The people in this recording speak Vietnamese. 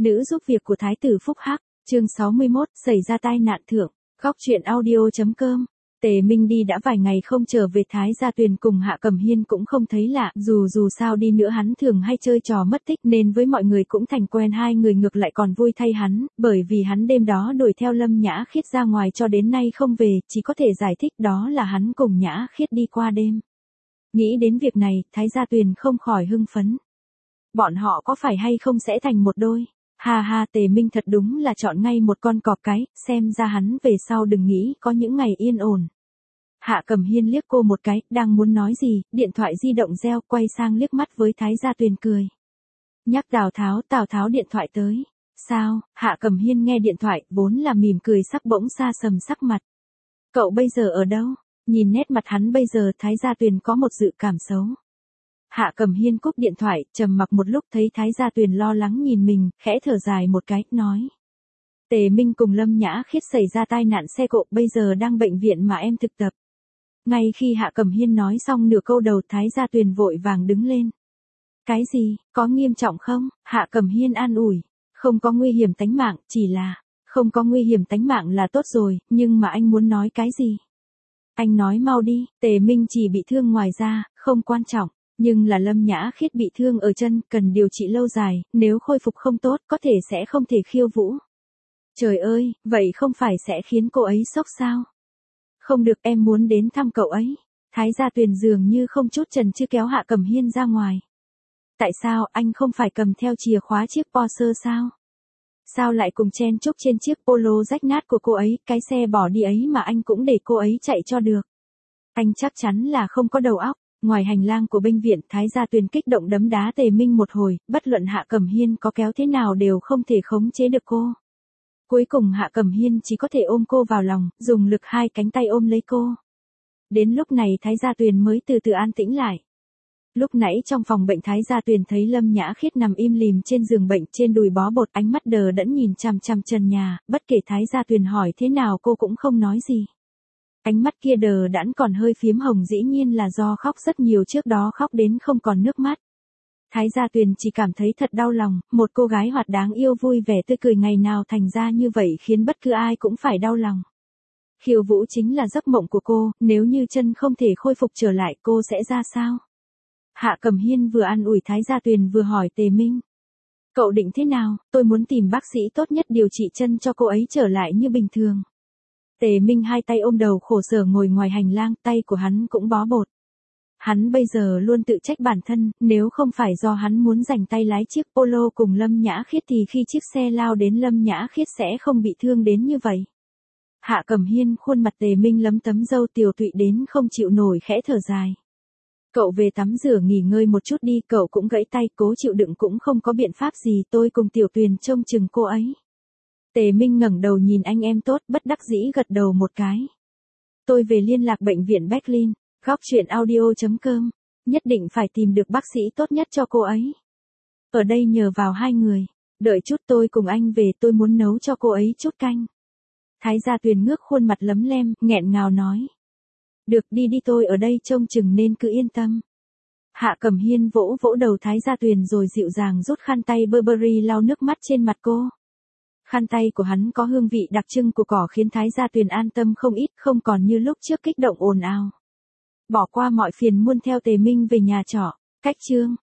Nữ giúp việc của Thái tử Phúc Hắc, chương 61, xảy ra tai nạn thượng, góc truyện audio.com. Tề Minh đi đã vài ngày không trở về, Thái Gia Tuyền cùng Hạ Cẩm Hiên cũng không thấy lạ, dù sao đi nữa hắn thường hay chơi trò mất tích nên với mọi người cũng thành quen, hai người ngược lại còn vui thay hắn, bởi vì hắn đêm đó đuổi theo Lâm Nhã Khiết ra ngoài cho đến nay không về, chỉ có thể giải thích đó là hắn cùng Nhã Khiết đi qua đêm. Nghĩ đến việc này, Thái Gia Tuyền không khỏi hưng phấn. Bọn họ có phải hay không sẽ thành một đôi? Ha ha, Tề Minh thật đúng là chọn ngay một con cọp cái, xem ra hắn về sau đừng nghĩ có những ngày yên ổn. Hạ Cẩm Hiên liếc cô một cái, đang muốn nói gì, điện thoại di động reo, quay sang liếc mắt với Thái Gia Tuyền cười. Nhắc Tào Tháo điện thoại tới. Sao? Hạ Cẩm Hiên nghe điện thoại, vốn là mỉm cười sắc bỗng xa sầm sắc mặt. Cậu bây giờ ở đâu? Nhìn nét mặt hắn bây giờ, Thái Gia Tuyền có một dự cảm xấu. Hạ Cẩm Hiên cúp điện thoại, trầm mặc một lúc thấy Thái Gia Tuyền lo lắng nhìn mình, khẽ thở dài một cái, nói. Tề Minh cùng Lâm Nhã Khiết xảy ra tai nạn xe cộ, bây giờ đang bệnh viện mà em thực tập. Ngay khi Hạ Cẩm Hiên nói xong nửa câu đầu, Thái Gia Tuyền vội vàng đứng lên. Cái gì, có nghiêm trọng không? Hạ Cẩm Hiên an ủi. Không có nguy hiểm tính mạng, chỉ là, không có nguy hiểm tính mạng là tốt rồi, nhưng mà anh muốn nói cái gì? Anh nói mau đi, Tề Minh chỉ bị thương ngoài da, không quan trọng. Nhưng là Lâm Nhã Khiết bị thương ở chân, cần điều trị lâu dài, nếu khôi phục không tốt, có thể sẽ không thể khiêu vũ. Trời ơi, vậy không phải sẽ khiến cô ấy sốc sao? Không được, em muốn đến thăm cậu ấy. Thái Gia Tuyền dường như không chút chần chừ kéo Hạ Cẩm Hiên ra ngoài. Tại sao, anh không phải cầm theo chìa khóa chiếc Porsche sao? Sao lại cùng chen chúc trên chiếc Polo rách nát của cô ấy, cái xe bỏ đi ấy mà anh cũng để cô ấy chạy cho được. Anh chắc chắn là không có đầu óc. Ngoài hành lang của bệnh viện, Thái Gia Tuyền kích động đấm đá Tề Minh một hồi, bất luận Hạ Cẩm Hiên có kéo thế nào đều không thể khống chế được cô. Cuối cùng Hạ Cẩm Hiên chỉ có thể ôm cô vào lòng, dùng lực hai cánh tay ôm lấy cô. Đến lúc này Thái Gia Tuyền mới từ từ an tĩnh lại. Lúc nãy trong phòng bệnh, Thái Gia Tuyền thấy Lâm Nhã Khiết nằm im lìm trên giường bệnh, trên đùi bó bột, ánh mắt đờ đẫn nhìn chằm chằm trần nhà, bất kể Thái Gia Tuyền hỏi thế nào cô cũng không nói gì. Ánh mắt kia đờ đẫn còn hơi phiếm hồng, dĩ nhiên là do khóc rất nhiều, trước đó khóc đến không còn nước mắt. Thái Gia Tuyền chỉ cảm thấy thật đau lòng, một cô gái hoạt đáng yêu vui vẻ tươi cười ngày nào thành ra như vậy khiến bất cứ ai cũng phải đau lòng. Khiêu vũ chính là giấc mộng của cô, nếu như chân không thể khôi phục trở lại cô sẽ ra sao? Hạ Cẩm Hiên vừa an ủi Thái Gia Tuyền vừa hỏi Tề Minh. Cậu định thế nào? Tôi muốn tìm bác sĩ tốt nhất điều trị chân cho cô ấy trở lại như bình thường. Tề Minh hai tay ôm đầu khổ sở ngồi ngoài hành lang, tay của hắn cũng bó bột. Hắn bây giờ luôn tự trách bản thân, nếu không phải do hắn muốn giành tay lái chiếc Polo cùng Lâm Nhã Khiết thì khi chiếc xe lao đến Lâm Nhã Khiết sẽ không bị thương đến như vậy. Hạ Cẩm Hiên khuôn mặt Tề Minh lấm tấm râu tiều tụy đến không chịu nổi, khẽ thở dài. Cậu về tắm rửa nghỉ ngơi một chút đi, cậu cũng gãy tay, cố chịu đựng cũng không có biện pháp gì, tôi cùng Tiểu Tuyền trông chừng cô ấy. Tề Minh ngẩng đầu nhìn anh em tốt, bất đắc dĩ gật đầu một cái. Tôi về liên lạc bệnh viện Berlin, góc truyện audio.com, nhất định phải tìm được bác sĩ tốt nhất cho cô ấy. Ở đây nhờ vào hai người, đợi chút tôi cùng anh về, tôi muốn nấu cho cô ấy chút canh. Thái Gia Tuyền ngước khuôn mặt lấm lem, nghẹn ngào nói. Được, đi tôi ở đây trông chừng nên cứ yên tâm. Hạ Cẩm Hiên vỗ vỗ đầu Thái Gia Tuyền rồi dịu dàng rút khăn tay Burberry lau nước mắt trên mặt cô. Khăn tay của hắn có hương vị đặc trưng của cỏ khiến Thái Gia Tuyền an tâm không ít, không còn như lúc trước kích động ồn ào. Bỏ qua mọi phiền muôn theo Tề Minh về nhà trọ. Cách chương